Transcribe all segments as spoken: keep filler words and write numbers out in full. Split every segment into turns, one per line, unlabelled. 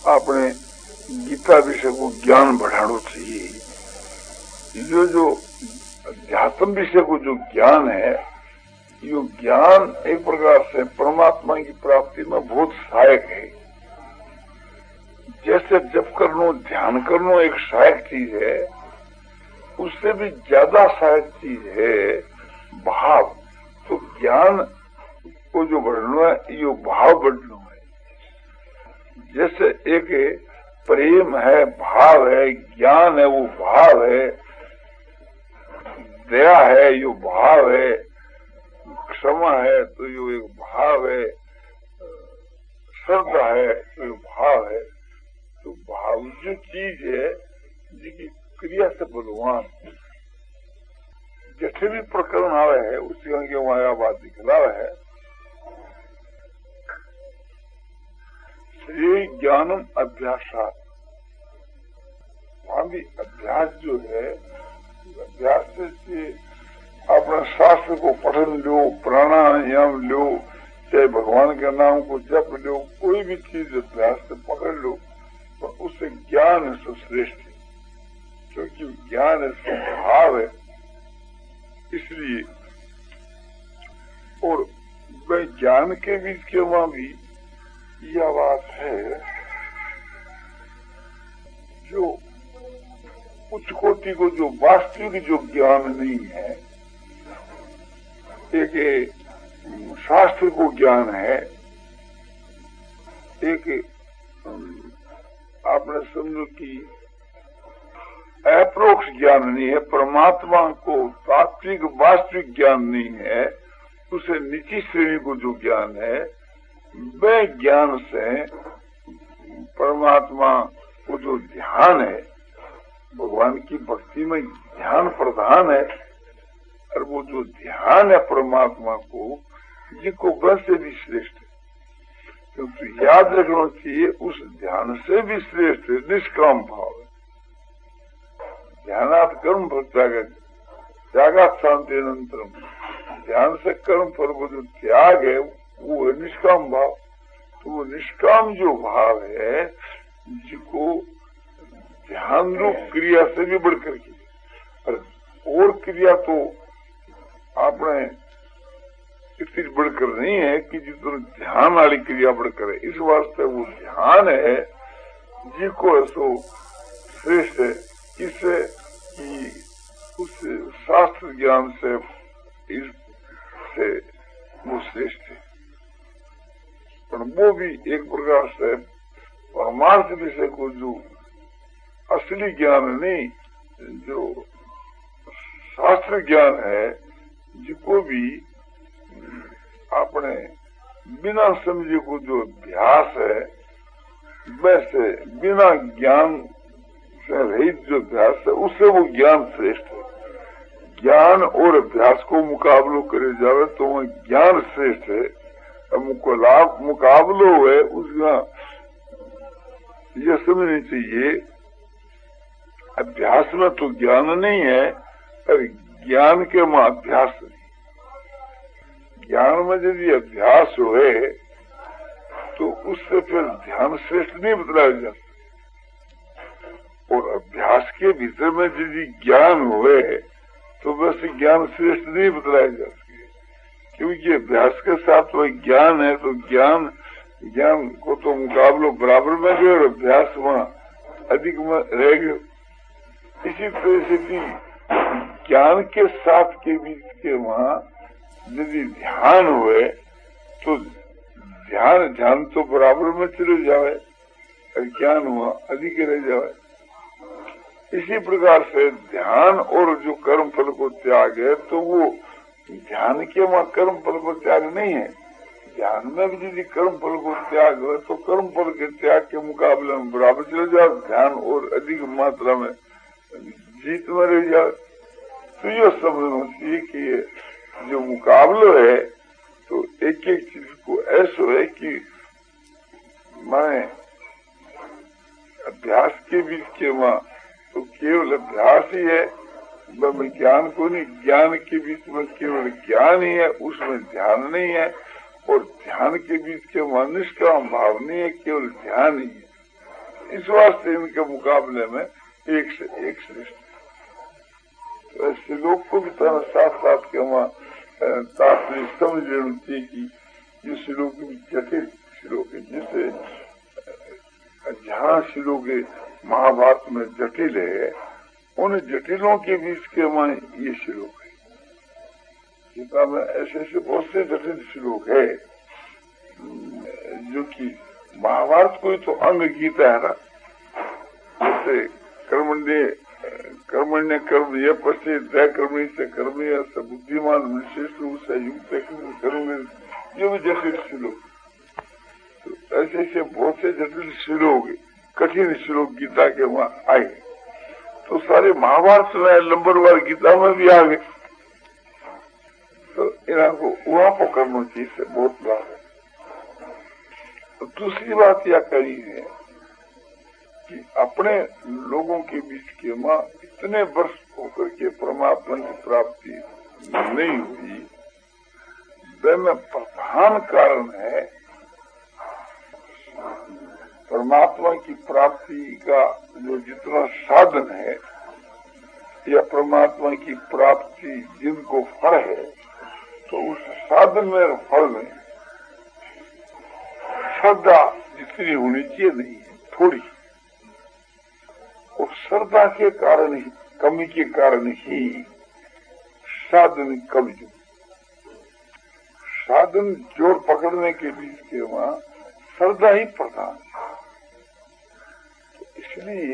आपने गीता विषय को ज्ञान बढ़ाना चाहिए। जो जो अध्यात्म विषय को जो ज्ञान है, यो ज्ञान एक प्रकार से परमात्मा की प्राप्ति में बहुत सहायक है। जैसे जप करनो, ध्यान करनो एक सहायक चीज है, उससे भी ज्यादा सहायक चीज है भाव। तो ज्ञान को जो बढ़ना है, यो भाव बढ़ना है। जैसे एक प्रेम है, भाव है, ज्ञान है, वो भाव है, दया है, यो भाव है, क्षमा है तो यो एक भाव है, श्रद्धा है तो यो भाव है। तो भाव जो चीज है जिसकी क्रिया से भगवान जैसे भी प्रकरण आवे है उसके आगे वहां बात दिखलावे है। श्री ज्ञानम अभ्यासात, वहां भी अभ्यास जो है, अभ्यास से अपना शास्त्र को पठन लो, प्राणायाम लो, चाहे भगवान के नाम को जप लो, कोई भी चीज अभ्यास से पकड़ लो, तो उससे ज्ञान है सो श्रेष्ठ है, क्योंकि ज्ञान है सो भाव है। इसलिए और वह ज्ञान के बीच के वहां भी यह बात है, जो उच्च कोटि को जो वास्तविक जो ज्ञान नहीं है, एक शास्त्र को ज्ञान है, एक आपने समझो कि अप्रोक्ष ज्ञान नहीं है, परमात्मा को तात्विक वास्तविक ज्ञान नहीं है, उसे निची श्रेणी को जो ज्ञान है, वह ज्ञान से परमात्मा को जो ध्यान है, भगवान की भक्ति में ध्यान प्रधान है, और वो जो ध्यान है परमात्मा को, जिसको वह से भी श्रेष्ठ है। क्योंकि तो याद रखना चाहिए उस ध्यान से भी श्रेष्ठ है निष्काम भाव है। ध्यानात् कर्म फल त्याग, त्यागात् शांति अनंतरम, ध्यान से कर्म फल को जो त्याग है वो है निष्काम भाव। तो वो निष्काम जो भाव है, जिसको ध्यान रूप क्रिया से भी बढ़कर की, और क्रिया तो आपने इतनी बढ़कर नहीं है कि जितना ध्यान वाली क्रिया बढ़कर है। इस वास्ते वो ध्यान है जिसको ऐसो श्रेष्ठ है, इससे कि उस शास्त्र ज्ञान से इससे वो श्रेष्ठ है। पर वो भी एक प्रकार से परमार्थ विषय को जो असली ज्ञान नहीं, जो शास्त्र ज्ञान है, जिसको भी आपने बिना समझे को जो अभ्यास है, वैसे बिना ज्ञान से रहित जो अभ्यास है, उससे वो ज्ञान श्रेष्ठ है। ज्ञान और अभ्यास को मुकाबलो करे जावे तो वह ज्ञान श्रेष्ठ है। मुकाबला मुकाबलो है उसका यह समझनी चाहिए, अभ्यास में तो ज्ञान नहीं है, पर ज्ञान के वहां अभ्यास नहीं। ज्ञान में यदि अभ्यास हुए तो उससे फिर ध्यान श्रेष्ठ नहीं बतलाया जा सकता, और अभ्यास के भीतर में यदि ज्ञान हुए तो वैसे ज्ञान श्रेष्ठ नहीं बतलाया जा सके, क्योंकि अभ्यास के साथ वह ज्ञान है। तो ज्ञान ज्ञान को तो मुकाबलो बराबर में गए और अभ्यास वहां अधिक में रह गए। इसी तरह से भी ज्ञान के साथ के बीच के वहां यदि ध्यान हुए तो ध्यान ध्यान तो बराबर में चले जावे, और ज्ञान हुआ अधिक रह जावे। इसी प्रकार से ध्यान और जो कर्म फल को त्याग है, तो वो ध्यान के वहां कर्म फल को त्याग नहीं है। ध्यान में भी यदि कर्म फल को त्याग हो तो कर्म फल के त्याग के मुकाबले में बराबर चले जाओ, ध्यान और अधिक मात्रा में जीत में रह जाओ। तो यह समझना चाहिए कि ये जो मुकाबला है, तो एक एक चीज को ऐसा है कि मैं अभ्यास के बीच के वहां तो केवल अभ्यास ही है, ज्ञान को नहीं, ज्ञान के बीच में केवल ज्ञान ही है, उसमें ध्यान नहीं है, और ध्यान के बीच के वहां निष्काम भाव नहीं है, केवल ध्यान ही है। इस वास्ते इनके मुकाबले में एक से एक श्रेष्ठ। तो श्लोक को भी तरह साथ साथ के वहाँ तात्पर्य समझ लेना चाहिए कि ये श्लोक भी जटिल श्लोक है, जिसे जहाँ श्लोक महाभारत में जटिल है, उन जटिलों के बीच के वहाँ ये श्लोक है। गीता में ऐसे ऐसे बहुत से जटिल श्लोक है जो कि महाभारत कोई तो अंग गीता है ना। जैसे कर्मण्य कर्मण्य कर्म ये पश्चे दया कर्मी से कर्मी से बुद्धिमान विशेष रूप से युक्त करूंगे, ये भी जटिल श्लोक। तो ऐसे ऐसे बहुत से जटिल श्लोक, कठिन श्लोक गीता के वहाँ आए, तो सारे महाभारत में नंबरवार गीता में भी आ गए। तो इन्हों को वहाँ पर करना चाहिए, से बहुत लाभ है। तो दूसरी बात यह कही है कि अपने लोगों के बीच के माँ इतने वर्ष होकर के परमात्मा की प्राप्ति नहीं हुई, वह प्रधान कारण है परमात्मा की प्राप्ति का जो जितना साधन है या परमात्मा की प्राप्ति जिनको फल है, तो उस साधन में फल में श्रद्धा जितनी होनी चाहिए नहीं है, थोड़ी। और श्रद्धा के कारण ही, कमी के कारण ही साधन कमजोर, साधन जोर पकड़ने के बीच के वहाँ श्रद्धा ही प्रधान है। तो इसलिए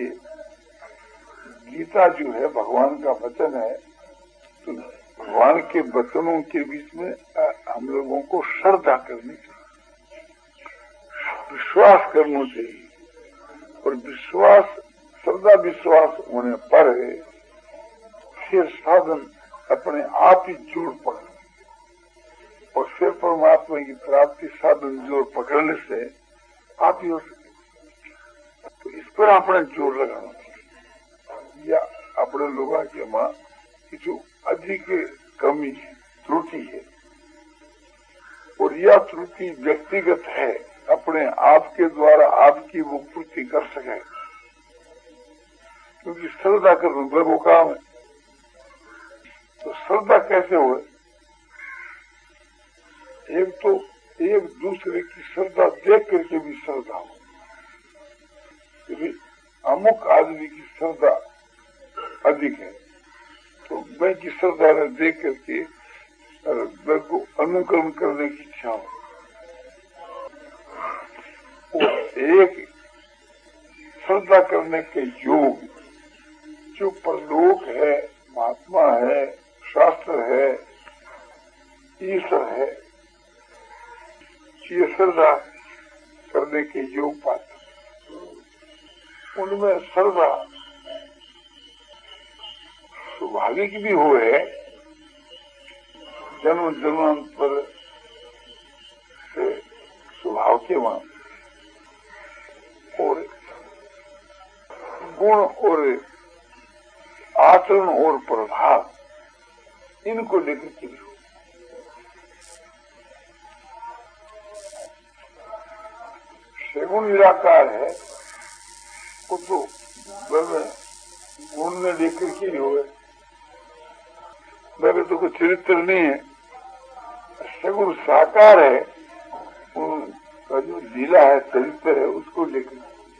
गीता जो है भगवान का वचन है, तो भगवान के वचनों के बीच में हम लोगों को श्रद्धा करनी चाहिए, विश्वास करना चाहिए। और विश्वास, श्रद्धा विश्वास होने पर है फिर साधन अपने आप ही जोड़ पकड़, और फिर परमात्मा की प्राप्ति साधन जोड़ पकड़ने से आप ही हो सके। तो इस पर अपने जोर लगाना चाहिए। या अपने लोगों के माँ की जो अधिक कमी है, त्रुटि है, और यह त्रुटि व्यक्तिगत है, अपने आप के द्वारा आपकी वो पूर्ति कर सके, क्योंकि श्रद्धा करना वो काम है। तो श्रद्धा कैसे हो? एक तो एक दूसरे की श्रद्धा देख करके भी श्रद्धा हो। अमुक आदमी की श्रद्धा अधिक है, तो मैं की श्रद्धा देख करके मैं को अनुकरण करने की इच्छा हो। एक श्रद्धा करने के योग जो परलोक है, महात्मा है, शास्त्र है, ईश्वर है, ये श्रद्धा करने के योग पात्र, उनमें श्रद्धा स्वाभाविक भी हुए, जन्म जन्मांतर से स्वभाव के मान, और गुण और आचरण और प्रभाव इनको लेकर के भी हो। सगुण निराकार है, वो तो गुण में लेकर के ही हो, मेरे तो कोई चरित्र नहीं है। सगुण साकार है, उनका जो लीला है, चरित्र है, उसको लेकर।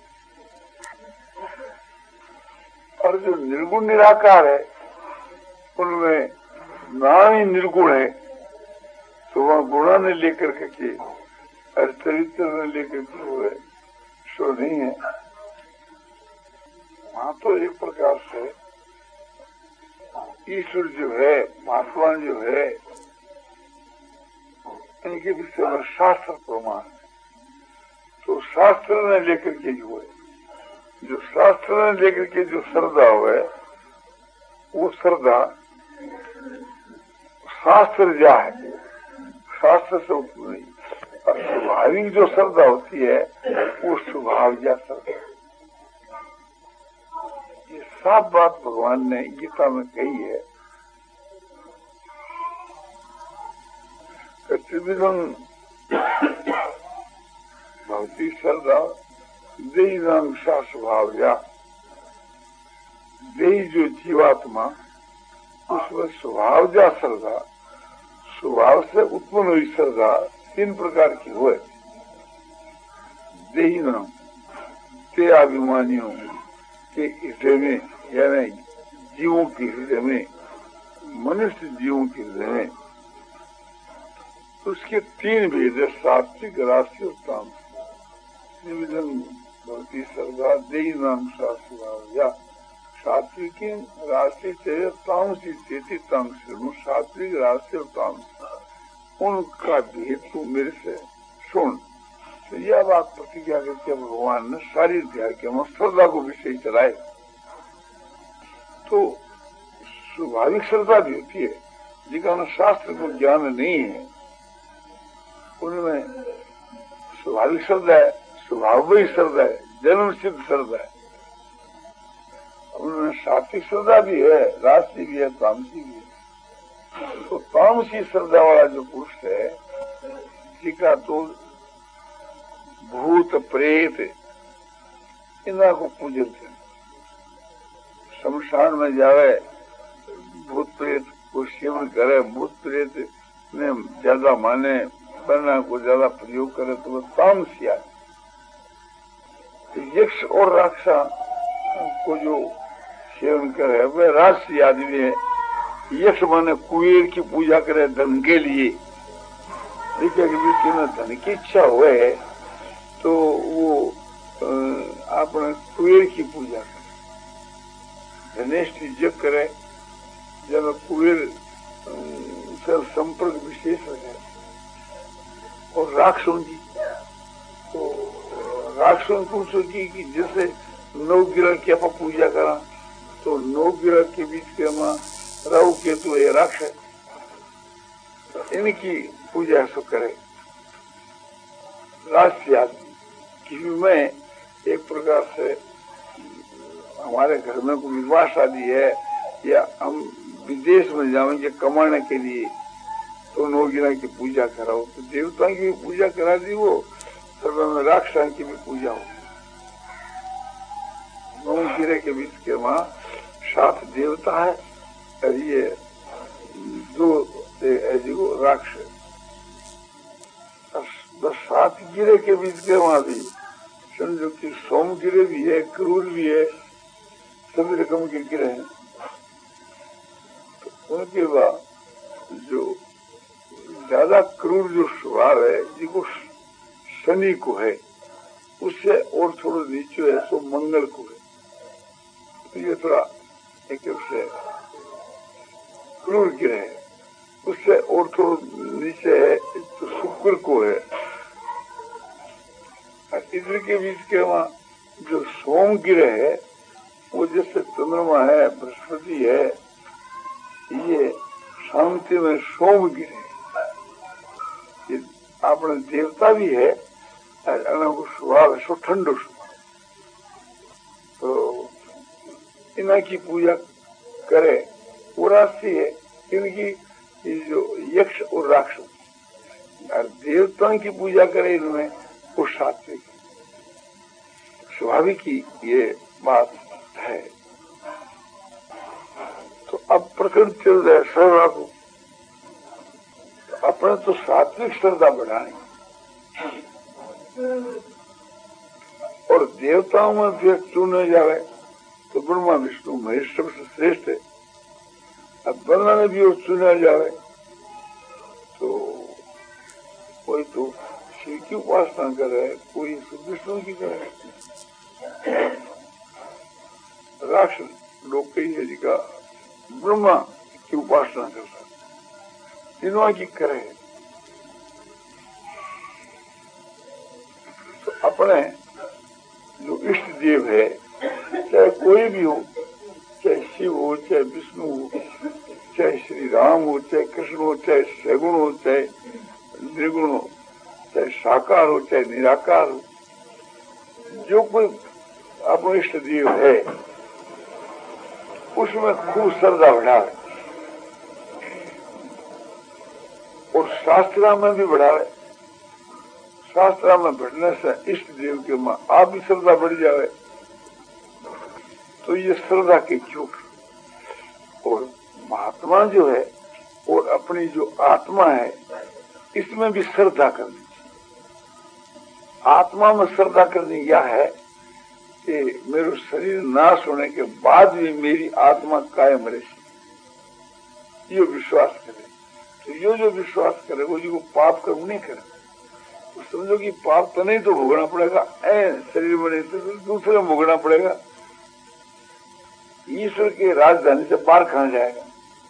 और जो निर्गुण निराकार है, उनमें नाम ही निर्गुण है, तो वह गुणा ने लेकर के और चरित्र ने लेकर के हुए सो नहीं है। वहां तो एक प्रकार से ईश्वर जो है, महात्मा जो है, इनके विषय में शास्त्र प्रमाण है। तो शास्त्र ने लेकर के जो है, जो शास्त्र ने लेकर के जो श्रद्धा हुए, वो श्रद्धा शास्त्र जा है, शास्त्र से नहीं। और स्वाभाविक जो श्रद्धा होती है वो स्वभाव या श्रद्धा। ये साफ बात भगवान ने गीता में कही है। त्रिविधम भक्ति श्रद्धा देही नाम सा स्वभाव या देही जो जीवात्मा उसमें स्वभाव जा श्रद्धा, स्वभाव से उत्पन्न हुई श्रद्धा तीन प्रकार की हुए। देही नाम ते अभिमानियों के हृदय में, यानी जीवों के हृदय में, मनुष्य जीवों के हृदय में उसके तीन भेद है, सात्विक, राशि और तामसिक। भक्ति श्रद्धा देही नाम सा स्वभाव या सात्विक राशि से तामसी चेती तामसिक, सात्विक राशि और तामसिक, उनका भेद तू मेरे से सुन। तो यह बात प्रतिज्ञा करके भगवान ने सारी अध्याय के हम श्रद्धा को विषय चलाए। तो स्वाभाविक श्रद्धा भी होती है, जिनका शास्त्र को ज्ञान नहीं है उनमें स्वाभाविक श्रद्धा है, स्वभाव ही श्रद्धा है, जन्म सिद्ध श्रद्धा है। उनमें सात्विक श्रद्धा भी है, राशि भी है, तामसी भी है। तो तामसी श्रद्धा वाला जो पुरुष है, जिसका तो भूत प्रेत इन्हें को पूजते, शमशान में जावे, भूत प्रेत को सेवन करे, भूत प्रेत ने ज्यादा माने, बना को ज्यादा प्रयोग करे तो वो तामसी है। यक्ष और राक्षा को जो सेवन करे वह राशि आदमी है। यक्ष माने कुबेर की पूजा करे धन के लिए, देखिए कि धन की इच्छा हुए तो वो अपने कुबेर की पूजा करे, धनेश यज्ञ करे, जब कुबेर से संपर्क विशेष रहे। और राक्षसों की तो राक्षसों पूछो की कि जैसे नौ ग्रह की आप पूजा करा तो नौ ग्रह के बीच के मां राहु केतु है राक्षस, तो इनकी पूजा सो करे। राशि आदमी कि मैं एक प्रकार से हमारे घर में कोई विवाह शादी है या हम विदेश में जाएंगे कमाने के लिए तो नौ गिरा की पूजा कराओ, तो देवता की भी पूजा करा दी, वो सर्व में राक्षस की भी पूजा हो। नौ गिरे के बीच के वहां सात देवता है और ये दो राक्षस, बस सात गिरे के बीच के वहां भी समझो कि सोम गिरे भी है, क्रूर भी है, सभी रकम के गिरे हैं। तो उनके बाद जो ज्यादा क्रूर जो स्वभाव है जिसको शनि को है, उससे और थोड़ा नीचे है सो मंगल को है। तो ये थोड़ा एक से क्रूर गिरे है, उससे और थोड़ा नीचे है तो शुक्र को है। इधर के बीच के वहाँ जो सोम गिरे है वो जैसे चंद्रमा है, बृहस्पति है, ये शांति में सोम गिरे अपने देवता भी है, स्वभाव है सो ठंडो स्वभाव। तो इन्हीं की पूजा करे वो राशि है, इनकी जो यक्ष और राक्षस और देवताओं की पूजा करे इनमें वो सात्विक स्वाभाविक की ये बात है। तो अब प्रकरण चल रहा है श्रद्धा को, अपने तो सात्विक श्रद्धा बढ़ानी और देवताओं में फिर चुने जावे तो ब्रह्मा विष्णु महेश सबसे श्रेष्ठ है। अब ब्रह्मा में भी चुना जावे तो कोई तो शिव की उपासना करे, कोई विष्णु की करे। राक्षस लोग कई है जिका ब्रह्मा की उपासना करता, तीनों की करे। तो अपने जो इष्ट देव है, चाहे कोई भी हो, चाहे शिव हो, चाहे विष्णु हो, चाहे श्री राम हो, चाहे कृष्ण हो, चाहे सगुण हो, चाहे निर्गुण हो, चाहे साकार हो, चाहे निराकार हो, जो कोई अपना इष्ट देव है उसमें खूब श्रद्धा बढ़ावे और शास्त्रा में भी बढ़ावे। शास्त्र में बढ़ने से इष्ट देव के माँ आप भी श्रद्धा बढ़ जाए तो ये श्रद्धा के योग। और महात्मा जो है और अपनी जो आत्मा है इसमें भी श्रद्धा करनी चाहिए। आत्मा में श्रद्धा करनी यह है कि मेरे शरीर नाश होने के बाद भी मेरी आत्मा कायम रहे, ये विश्वास करे। तो ये जो विश्वास करे वो जो पाप कर्म नहीं करे, तो समझो कि पाप तो नहीं तो भोगना पड़ेगा, ऐ शरीर में नहीं तो दूसरे में भोगना पड़ेगा। ईश्वर के राजधानी से बाहर कहाँ जाएगा।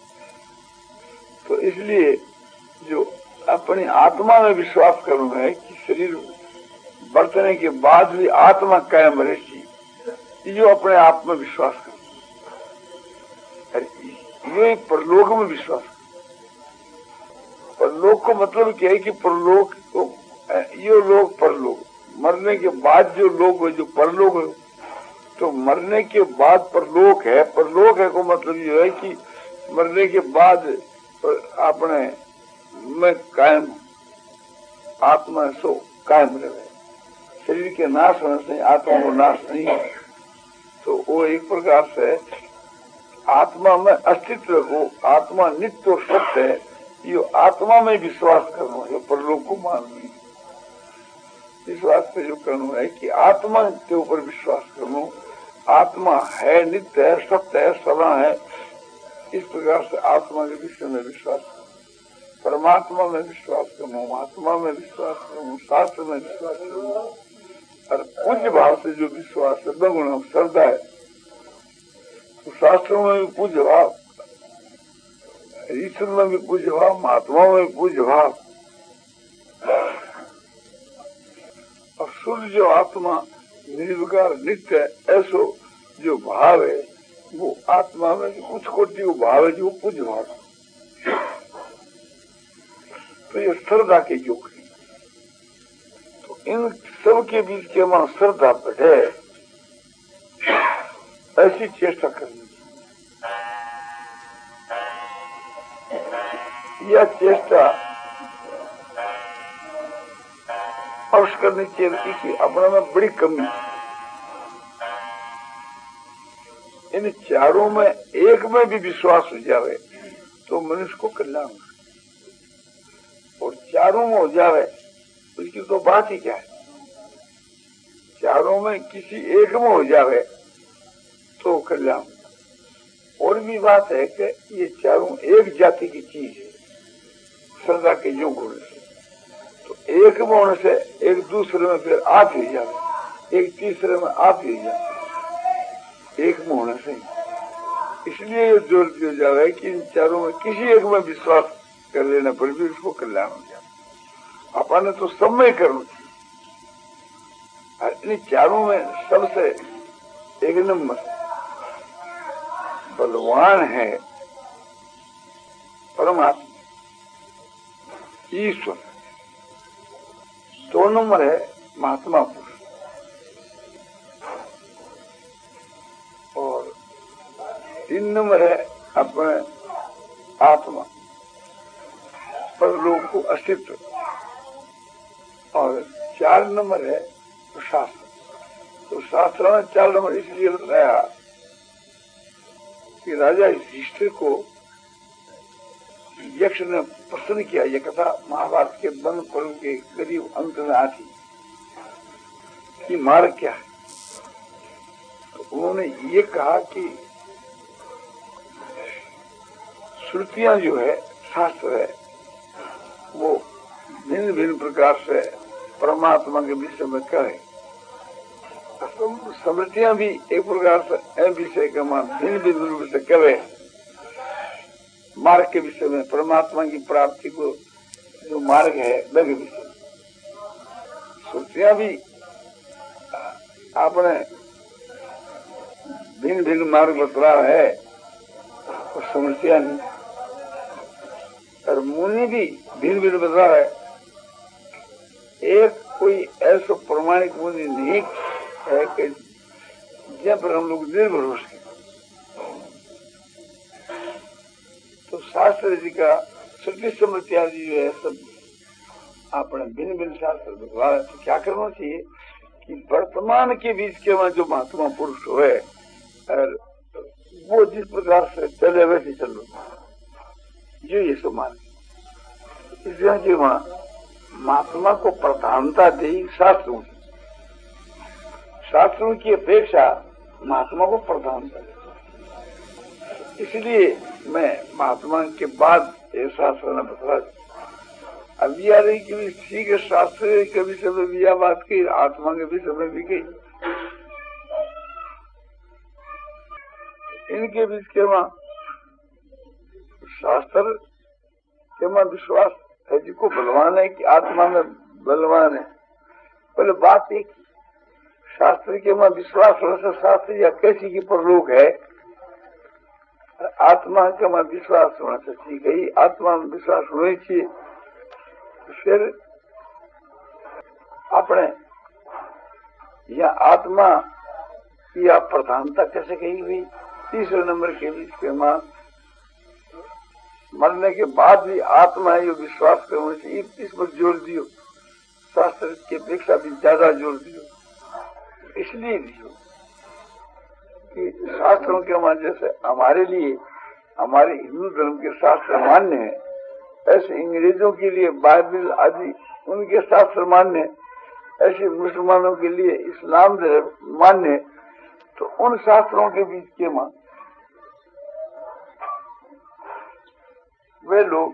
तो इसलिए जो अपनी आत्मा में विश्वास करना है कि शरीर बरतने के बाद भी आत्मा कायम रहेगी, जो अपने आप में विश्वास कर, ये परलोक में विश्वास कर। परलोक को मतलब क्या है कि परलोक को ये लोग परलोक मरने के बाद जो लोग है जो परलोक है, तो मरने के बाद परलोक है। परलोक है को मतलब ये है कि मरने के बाद अपने में कायम आत्मा सो कायम रहे, शरीर के नाश होने से आत्मा को नाश नहीं है। तो वो एक प्रकार से आत्मा में अस्तित्व को, आत्मा नित्य और सत्य है, ये आत्मा में विश्वास करना है, परलोक को मानना है। विश्वास पे जो करना है कि आत्मा के ऊपर विश्वास करना, आत्मा है, नित्य है, सत्य है, सदा है, इस प्रकार से आत्मा के विषय में विश्वास करो, परमात्मा में विश्वास करो, आत्मा में विश्वास करो, शास्त्र में विश्वास करो। और पूज्य भाव से जो विश्वास है बहुगुण श्रद्धा है, तो शास्त्रों में भी पूज्य भाव, ईश्वर में भी पूज्य भाव, महात्मा में भी पूज्य भाव। और शुद्ध जो आत्मा निर्विकार नित्य ऐसो जो भाव है वो आत्मा में कुछ कोटि वो भाव है जो पूज्य भाव। तो ये श्रद्धा के योग है। तो इन सब के बीच के मां श्रद्धा बढ़े ऐसी चेष्टा करनी चाहिए। यह चेष्टा अवश्य करनी चाहिए कि अपने में बड़ी कमी, इन चारों में एक में भी विश्वास हो जावे तो मनुष्य को कल्याण, और चारों में हो जावे उसकी तो बात ही क्या है। चारों में किसी एक में हो जावे तो कल्याण। और भी बात है कि ये चारों एक जाति की चीज है, श्रद्धा के योग होने से। तो एक में होने से एक दूसरे में फिर आप ही जावे, एक तीसरे में आप ही जावे, एक में होने से। इसलिए ये जोर दिया जा रहा है कि इन चारों में किसी एक में विश्वास कर लेने पर भी उसको कल्याण हो जाए। अपन तो सब में करना चाहिए। इन चारों में सबसे एक नंबर बलवान है परमात्मा ईश्वर, दो नंबर है महात्मा पुरुष, और तीन नंबर है अपने आत्मा परलोक को अस्तित्व, और चार नंबर है शास्त्र। तो शास्त्र में चार नंबर इसलिए बताया कि राजा युधिष्ठिर को यक्ष ने प्रश्न किया। यह कथा महाभारत के वन पर्व के करीब अंत में आती कि मार्ग क्या है। तो उन्होंने ये कहा कि श्रुतियां जो है, शास्त्र है, वो भिन्न भिन्न प्रकार से परमात्मा के विषय में कहे। स्मृतियां भी एक प्रकार से विषय का मान भिन्न भिन्न रूप से कहे। मार्ग के विषय में, परमात्मा की प्राप्ति को जो मार्ग है वह विषय, श्रुतियां भी आपने भिन्न भिन्न मार्ग बतला है और स्मृतियां नहीं। और मुनि भी भिन्न भिन्न बतला है। एक कोई ऐसा प्रमाणिक मुनि नहीं है कि जिन पर हम लोग निर्भर हो सके। तो शास्त्र जी का श्रुति स्मृति आदि जो है सब अपने भिन्न भिन्न शास्त्र द्वारा तो क्या करना चाहिए कि वर्तमान के बीच के में जो महात्मा पुरुष हुए और वो जिस प्रकार से चले वैसे चल रहा जो ये सो मान इसलिए कि वहां महात्मा को प्रधानता दी शास्त्रों की, शास्त्रों की अपेक्षा महात्मा को प्रधानता दी। इसलिए मैं महात्मा के बाद ये शास्त्र ने बता अब आ रही कि भी ठीक है, शास्त्र के विषय में भी यह बात की, आत्मा के विषय में भी गई। इनके बीच के वहां शास्त्र के वहां विश्वास है जिसको बलवान है कि आत्मा में बलवान है। बोले बात एक शास्त्र के वहां विश्वास हो से शास्त्र या कैसी की परलोक है, आत्मा के वहां विश्वास होना चाहिए। गई आत्मा में विश्वास होना चाहिए। फिर अपने या आत्मा की आप प्रधानता कैसे कही हुई, तीसरे नंबर के बीच के मां मरने के बाद भी आत्मा ये विश्वास करना चाहिए, इस पर जोर दियो। शास्त्र की अपेक्षा भी ज्यादा जोर दियो। इसलिए दियो कि शास्त्रों के मां जैसे हमारे लिए हमारे हिंदू धर्म के शास्त्र मान्य है, ऐसे अंग्रेजों के लिए बाइबल आदि उनके शास्त्र मान्य है, ऐसे मुसलमानों के लिए इस्लाम धर्म मान्य है। तो उन शास्त्रों के बीच के मां वे लोग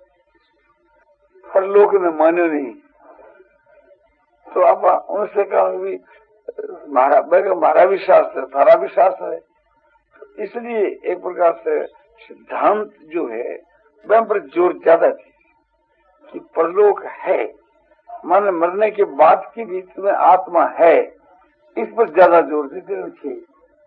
परलोक में माने नहीं, तो आप उनसे कहा भी हमारा हमारा भी शास्त्र है, थारा भी शास्त्र है। तो इसलिए एक प्रकार से सिद्धांत जो है वह पर जोर ज्यादा थी कि परलोक है, माने मरने के बाद के बीच में आत्मा है, इस पर ज्यादा जोर देते रखिए।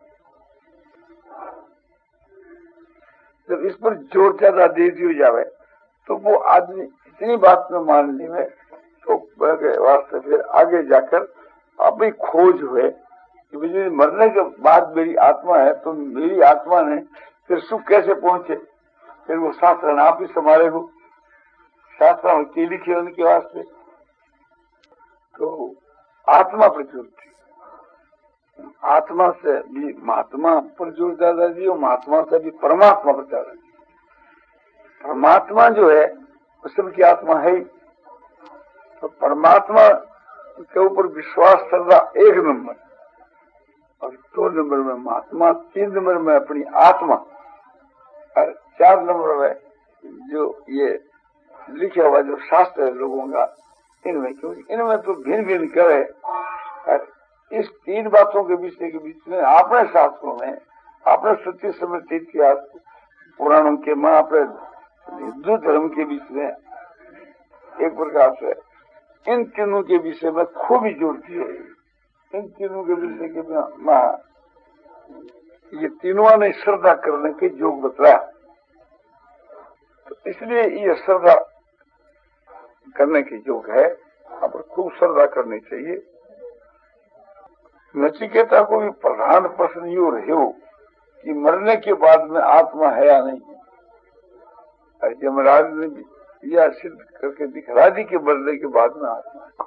जब इस पर जोर ज्यादा दे दिया जावे तो वो आदमी इतनी बात में मान ले तो वास्ते फिर आगे जाकर अब भी खोज हुए कि मुझे मरने के बाद मेरी आत्मा है, तो मेरी आत्मा ने फिर सुख कैसे पहुंचे। फिर वो शास्त्र आप ही संभाले हो, शास्त्र के लिखे उनके वास्ते। तो आत्मा पर जोर थी, आत्मा से भी महात्मा पर जोर ज्यादा दियो, महात्मा से भी परमात्मा पर ज्यादा दियो। परमात्मा जो है वो सबकी आत्मा है, तो परमात्मा के ऊपर विश्वास श्रद्धा एक नंबर, और दो नंबर में महात्मा, तीन नंबर में अपनी आत्मा, और चार नंबर में जो ये लिखा हुआ जो शास्त्र है लोगों का, इनमें क्योंकि इनमें तो भिन्न भिन्न करे। और इस तीन बातों के बीच के बीच में अपने शास्त्रों में, अपने सत्य समृद्धि इतिहास पुराणों के मां, अपने हिंदू धर्म के बीच में एक प्रकार से इन तीनों के विषय में खूब ही जोर दिया। इन तीनों के विषय के मां ये तीनों ने श्रद्धा करने के योग बतलाया। तो इसलिए ये श्रद्धा करने के योग है, आप खूब श्रद्धा करनी चाहिए। नचिकेता को भी प्रधान प्रश्न यो रहे कि मरने के बाद में आत्मा है या नहीं। यमराज ने भी यह सिद्ध करके दिखला दी कि मरने के बाद में आत्मा है।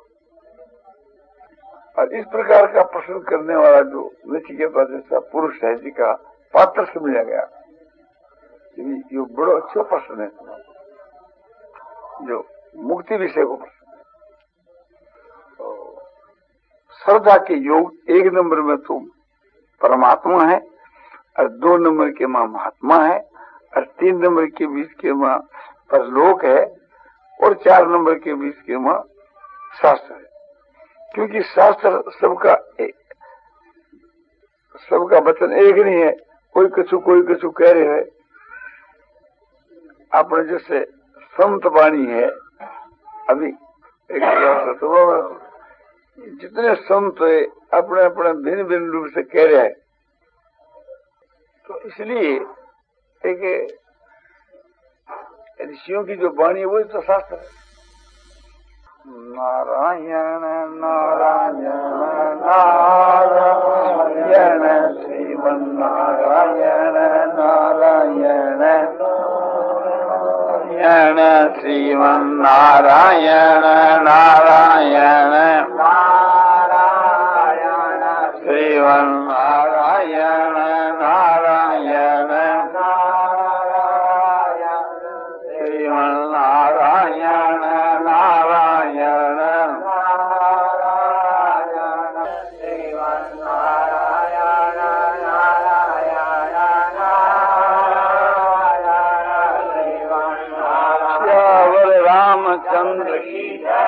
और इस प्रकार का प्रश्न करने वाला जो नचिकेता जैसा पुरुष है जी का पात्र समझा गया, ये बड़ो अच्छा प्रश्न है, जो मुक्ति विषय को प्रश्न है। श्रद्धा के योग एक नंबर में तो परमात्मा है, और दो नंबर के मां महात्मा है, और तीन नंबर के बीच के मां परलोक है, और चार नंबर के बीच के मां शास्त्र है। क्योंकि शास्त्र सबका सबका वचन एक नहीं है, कोई कछु कोई कछु कह रहे है। अपने जैसे संत वाणी है, अभी एक तो जितने संत है अपने अपने भिन्न भिन्न रूप से कह रहे हैं। तो इसलिए एक ऋषियों की जो वाणी है वही तो शास्त्र है। नारायण नारायण नारायण श्रीमन नारायण नारायण नारायण नारायण श्रीमन्नारायण नारायण नारायण श्रीमन्नारायण नारायण नारायण श्रीमन्नारायण नारायण नारायण श्रीमन्नारायण नारायण रामचंद्र की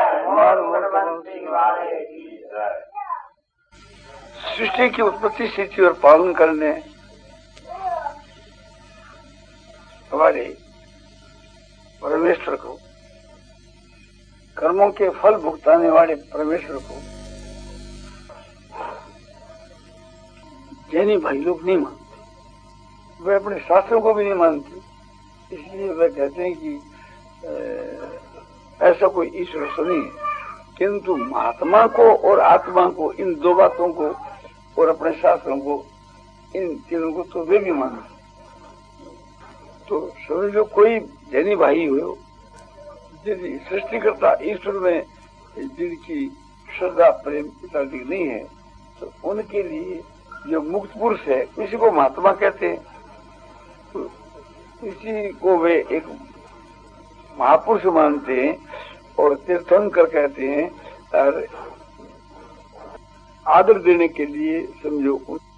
सृष्टि की उत्पत्ति स्थिति और पालन करने हमारे परमेश्वर को, कर्मों के फल भुगताने वाले परमेश्वर को जैनी भाई लोग नहीं मानते, वे अपने शास्त्रों को भी नहीं मानते। इसलिए वे कहते हैं कि ऐसा कोई ईश्वर तो नहीं है, किंतु महात्मा को और आत्मा को, इन दो बातों को और अपने शास्त्रों को, इन तीनों को तो वे भी मानते। तो समझ लो कोई जैनी भाई हो जिन सृष्टिकर्ता ईश्वर में जिनकी श्रद्धा प्रेम इत्यादि नहीं है, तो उनके लिए जो मुक्त पुरुष है इसी को महात्मा कहते हैं। तो इसी को वे एक महापुरुष मानते हैं और तीर्थंकर कहते हैं और आदर देने के लिए समझो